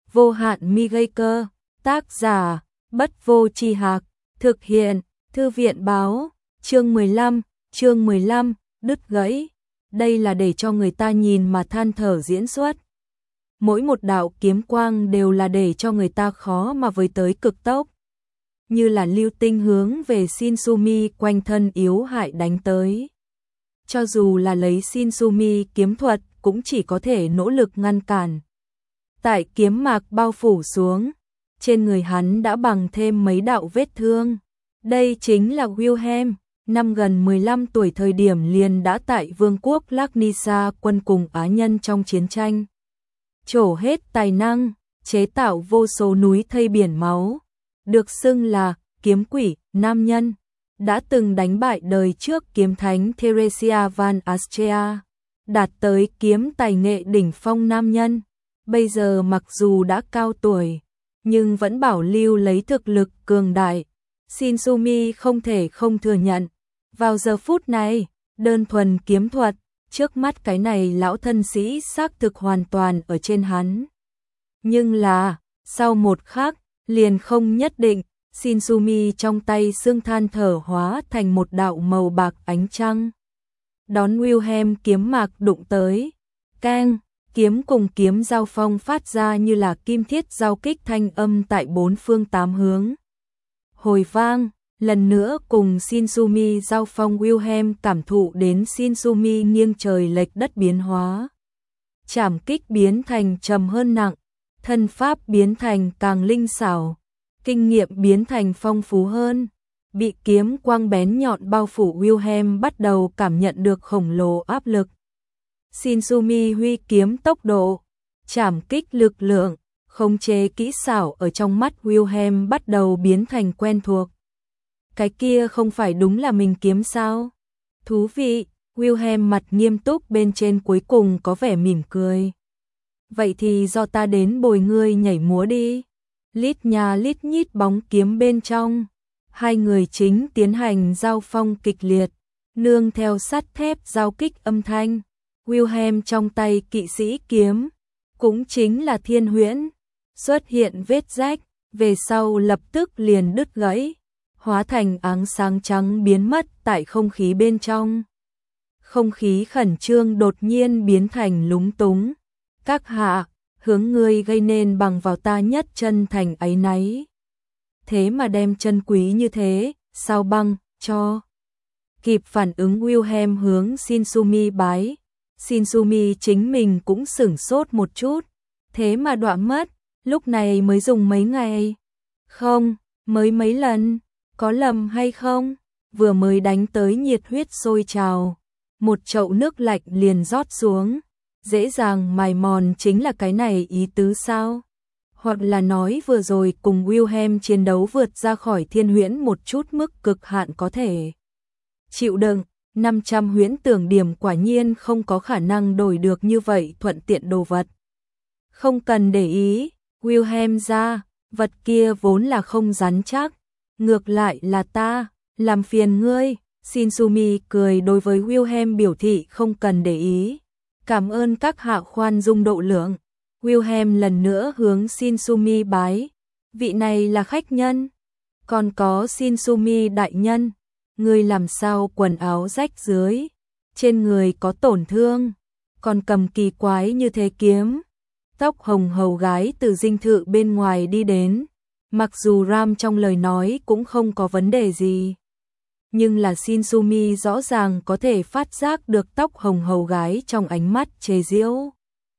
vô hạn mi gây cơ, tác giả, Bất Vô Tri Hạc, thực hiện, Thư viện báo, chương 15, đứt gãy. Đây là để cho người ta nhìn mà than thở diễn xuất. Mỗi một đạo kiếm quang đều là để cho người ta khó mà với tới cực tốc. Như là lưu tinh hướng về Shinsumi quanh thân yếu hại đánh tới. Cho dù là lấy Shinsumi kiếm thuật cũng chỉ có thể nỗ lực ngăn cản. Tại kiếm mạc bao phủ xuống, trên người hắn đã bằng thêm mấy đạo vết thương. Đây chính là Wilhelm, năm gần 15 tuổi thời điểm liền đã tại Vương quốc Laknisa quân cùng Á nhân trong chiến tranh. Trổ hết tài năng, chế tạo vô số núi thây biển máu. Được xưng là kiếm quỷ, nam nhân. Đã từng đánh bại đời trước kiếm thánh Theresia van Austria. Đạt tới kiếm tài nghệ đỉnh phong nam nhân. Bây giờ mặc dù đã cao tuổi, nhưng vẫn bảo lưu lấy thực lực cường đại. Shinsumi không thể không thừa nhận. Vào giờ phút này, đơn thuần kiếm thuật, trước mắt cái này lão thân sĩ xác thực hoàn toàn ở trên hắn. Nhưng là, sau một khắc, liền không nhất định, Shinsumi trong tay xương than thở hóa thành một đạo màu bạc ánh trăng. Đón Wilhelm kiếm mạc đụng tới, keng, kiếm cùng kiếm giao phong phát ra như là kim thiết giao kích thanh âm tại bốn phương tám hướng. Hồi vang, lần nữa cùng Shinsumi giao phong, Wilhelm cảm thụ đến Shinsumi nghiêng trời lệch đất biến hóa. Trảm kích biến thành trầm hơn nặng, thân pháp biến thành càng linh xảo, kinh nghiệm biến thành phong phú hơn. Bị kiếm quang bén nhọn bao phủ, Wilhelm bắt đầu cảm nhận được khổng lồ áp lực. Shinsumi huy kiếm tốc độ, trảm kích lực lượng, khống chế kỹ xảo ở trong mắt Wilhelm bắt đầu biến thành quen thuộc. Cái kia không phải đúng là mình kiếm sao? Thú vị, Wilhelm mặt nghiêm túc bên trên cuối cùng có vẻ mỉm cười. Vậy thì do ta đến bồi ngươi nhảy múa đi. Lít nhà lít nhít bóng kiếm bên trong. Hai người chính tiến hành giao phong kịch liệt, nương theo sắt thép giao kích âm thanh. Wilhelm trong tay kỵ sĩ kiếm, cũng chính là Thiên Huyễn, xuất hiện vết rách, về sau lập tức liền đứt gãy, hóa thành áng sáng trắng biến mất tại không khí bên trong. Không khí khẩn trương đột nhiên biến thành lúng túng. Các hạ, hướng ngươi gây nên bằng vào ta nhất chân thành áy náy. Thế mà đem chân quý như thế, sao băng, cho. Kịp phản ứng, Wilhelm hướng Shinsumi bái. Shinsumi chính mình cũng sửng sốt một chút. Thế mà đọa mất, lúc này mới dùng mấy ngày. Không, mới mấy lần, có lầm hay không? Vừa mới đánh tới nhiệt huyết sôi trào. Một chậu nước lạnh liền rót xuống. Dễ dàng mài mòn chính là cái này ý tứ sao? Hoặc là nói vừa rồi cùng Wilhelm chiến đấu vượt ra khỏi Thiên Huyễn một chút mức cực hạn có thể chịu đựng. 500 huyễn tưởng điểm quả nhiên không có khả năng đổi được như vậy thuận tiện đồ vật. Không cần để ý, Wilhelm ra, vật kia vốn là không rắn chắc, ngược lại là ta, làm phiền ngươi. Shinsumi cười đối với Wilhelm biểu thị không cần để ý. Cảm ơn các hạ khoan dung độ lượng. Wilhelm lần nữa hướng Shinsumi bái. Vị này là khách nhân. Còn có Shinsumi đại nhân. Ngươi làm sao quần áo rách dưới, trên người có tổn thương, còn cầm kỳ quái như thế kiếm. Tóc hồng hầu gái từ dinh thự bên ngoài đi đến. Mặc dù Ram trong lời nói cũng không có vấn đề gì, nhưng là Shinsumi rõ ràng có thể phát giác được tóc hồng hầu gái trong ánh mắt chế giễu.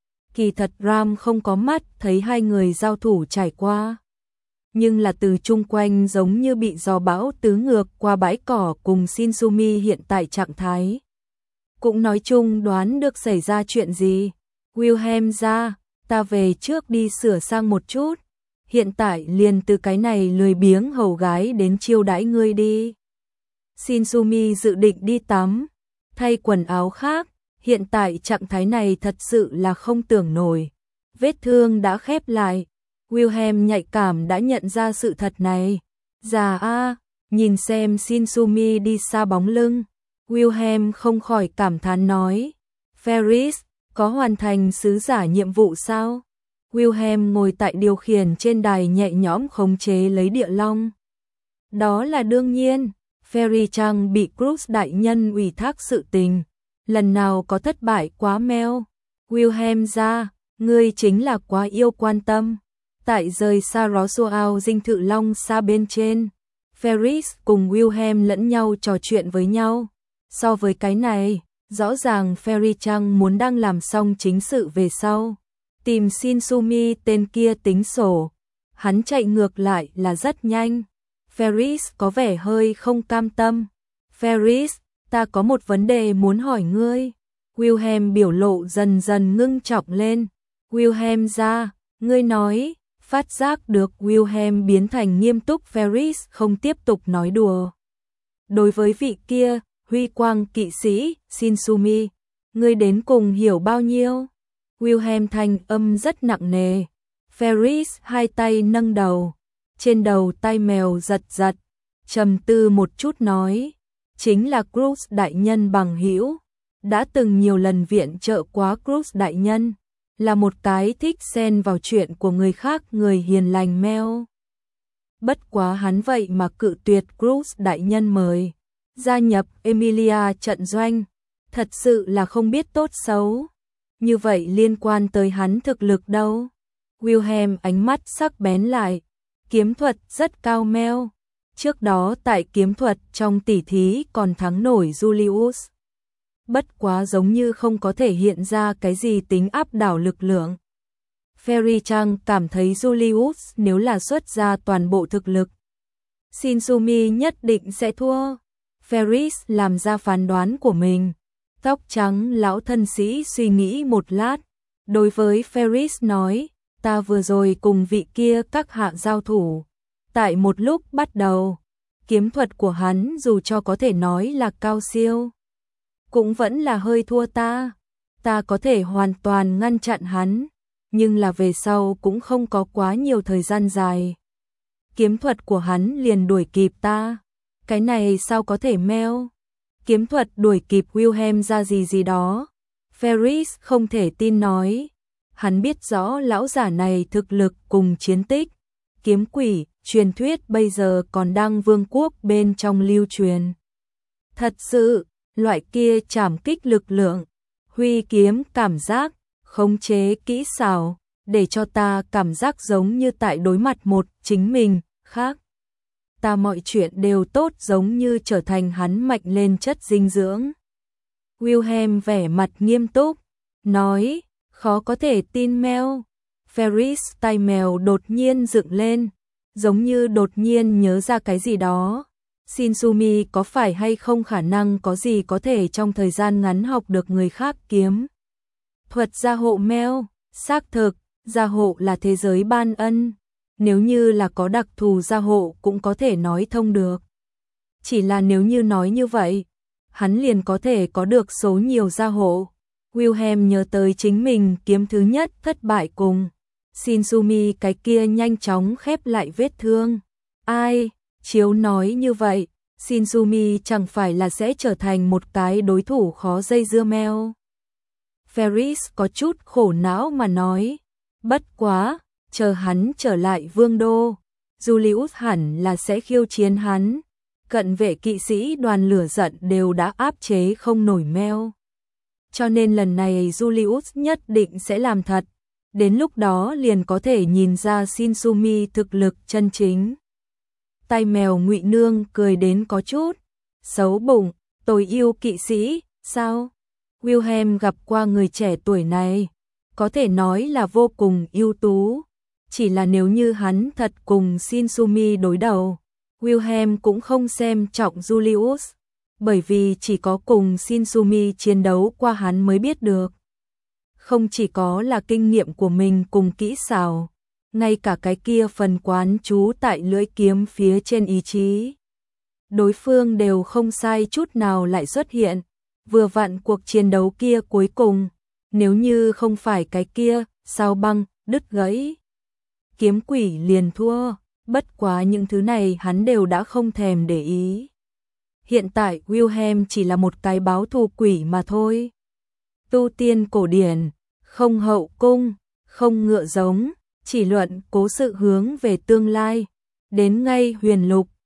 Kỳ thật Ram không có mắt thấy hai người giao thủ trải qua, nhưng là từ chung quanh giống như bị gió bão tứ ngược qua bãi cỏ cùng Shinsumi hiện tại trạng thái. Cũng nói chung đoán được xảy ra chuyện gì. Wilhelm ra, ta về trước đi sửa sang một chút, hiện tại liền từ cái này lười biếng hầu gái đến chiêu đãi ngươi đi. Shinsumi dự định đi tắm, thay quần áo khác, hiện tại trạng thái này thật sự là không tưởng nổi. Vết thương đã khép lại. Wilhelm nhạy cảm đã nhận ra sự thật này. Già a, nhìn xem Shinsumi đi xa bóng lưng, Wilhelm không khỏi cảm thán nói. Ferris, có hoàn thành sứ giả nhiệm vụ sao? Wilhelm ngồi tại điều khiển trên đài nhẹ nhõm khống chế lấy địa long. Đó là đương nhiên, Ferry Trăng bị Crux đại nhân ủy thác sự tình, lần nào có thất bại quá meo. Wilhelm ra, ngươi chính là quá yêu quan tâm. Tại rời xa Roswell dinh thự long xa bên trên, Ferris cùng Wilhelm lẫn nhau trò chuyện với nhau. So với cái này, rõ ràng Ferry Trăng muốn đang làm xong chính sự về sau, tìm Shinsumi tên kia tính sổ. Hắn chạy ngược lại là rất nhanh. Ferris có vẻ hơi không cam tâm. Ferris, ta có một vấn đề muốn hỏi ngươi. Wilhelm biểu lộ dần dần ngưng trọng lên. Wilhelm ra, ngươi nói. Phát giác được Wilhelm biến thành nghiêm túc, Ferris không tiếp tục nói đùa. Đối với vị kia, huy quang kỵ sĩ, Shinsumi, ngươi đến cùng hiểu bao nhiêu? Wilhelm thanh âm rất nặng nề. Ferris hai tay nâng đầu. Trên đầu tay mèo giật giật. Trầm tư một chút nói. Chính là Crux đại nhân bằng hữu. Đã từng nhiều lần viện trợ quá Crux đại nhân. Là một cái thích xen vào chuyện của người khác, người hiền lành meo. Bất quá hắn vậy mà cự tuyệt Crux đại nhân mời gia nhập Emilia trận doanh, thật sự là không biết tốt xấu. Như vậy liên quan tới hắn thực lực đâu? Wilhelm ánh mắt sắc bén lại. Kiếm thuật rất cao meo. Trước đó tại kiếm thuật trong tỉ thí còn thắng nổi Julius. Bất quá giống như không có thể hiện ra cái gì tính áp đảo lực lượng. Ferry Trăng cảm thấy Julius nếu là xuất ra toàn bộ thực lực, Shinsumi nhất định sẽ thua. Ferris làm ra phán đoán của mình. Tóc trắng lão thân sĩ suy nghĩ một lát. Đối với Ferris nói, ta vừa rồi cùng vị kia các hạ giao thủ. Tại một lúc bắt đầu, kiếm thuật của hắn dù cho có thể nói là cao siêu, cũng vẫn là hơi thua ta. Ta có thể hoàn toàn ngăn chặn hắn, nhưng là về sau cũng không có quá nhiều thời gian dài. Kiếm thuật của hắn liền đuổi kịp ta. Cái này sao có thể meo? Kiếm thuật đuổi kịp Wilhelm ra gì đó. Ferris không thể tin nói. Hắn biết rõ lão giả này thực lực cùng chiến tích. Kiếm quỷ, truyền thuyết bây giờ còn đang vương quốc bên trong lưu truyền. Thật sự, loại kia trảm kích lực lượng, huy kiếm cảm giác, khống chế kỹ xảo, để cho ta cảm giác giống như tại đối mặt một chính mình khác. Ta mọi chuyện đều tốt, giống như trở thành hắn mạnh lên chất dinh dưỡng. Wilhelm vẻ mặt nghiêm túc, nói, khó có thể tin meo. Ferris tay mèo đột nhiên dựng lên, giống như đột nhiên nhớ ra cái gì đó. Shinsumi có phải hay không khả năng có gì có thể trong thời gian ngắn học được người khác kiếm thuật gia hộ meo? Xác thực, gia hộ là thế giới ban ân. Nếu như là có đặc thù gia hộ cũng có thể nói thông được. Chỉ là nếu như nói như vậy, hắn liền có thể có được số nhiều gia hộ. Wilhelm nhớ tới chính mình kiếm thứ nhất thất bại cùng Shinsumi, cái kia nhanh chóng khép lại vết thương. Ai, chiếu nói như vậy, Shinsumi chẳng phải là sẽ trở thành một cái đối thủ khó dây dưa meo? Ferris có chút khổ não mà nói, bất quá, chờ hắn trở lại vương đô, Julius hẳn là sẽ khiêu chiến hắn. Cận vệ kỵ sĩ đoàn lửa giận đều đã áp chế không nổi meo. Cho nên lần này Julius nhất định sẽ làm thật. Đến lúc đó liền có thể nhìn ra Shinsumi thực lực chân chính. Tay mèo Ngụy Nương cười đến có chút xấu bụng. Tôi yêu kỵ sĩ, sao? Wilhelm gặp qua người trẻ tuổi này, có thể nói là vô cùng ưu tú. Chỉ là nếu như hắn thật cùng Shinsumi đối đầu, Wilhelm cũng không xem trọng Julius, bởi vì chỉ có cùng Shinsumi chiến đấu qua hắn mới biết được. Không chỉ có là kinh nghiệm của mình cùng kỹ xảo, ngay cả cái kia phần quán trú tại lưỡi kiếm phía trên ý chí. Đối phương đều không sai chút nào lại xuất hiện, vừa vặn cuộc chiến đấu kia cuối cùng, nếu như không phải cái kia, sao băng, đứt gãy. Kiếm quỷ liền thua, bất quá những thứ này hắn đều đã không thèm để ý. Hiện tại Wilhelm chỉ là một cái báo thù quỷ mà thôi. Tu tiên cổ điển, không hậu cung, không ngựa giống, chỉ luận cố sự hướng về tương lai. Đến ngay Huyền Lục,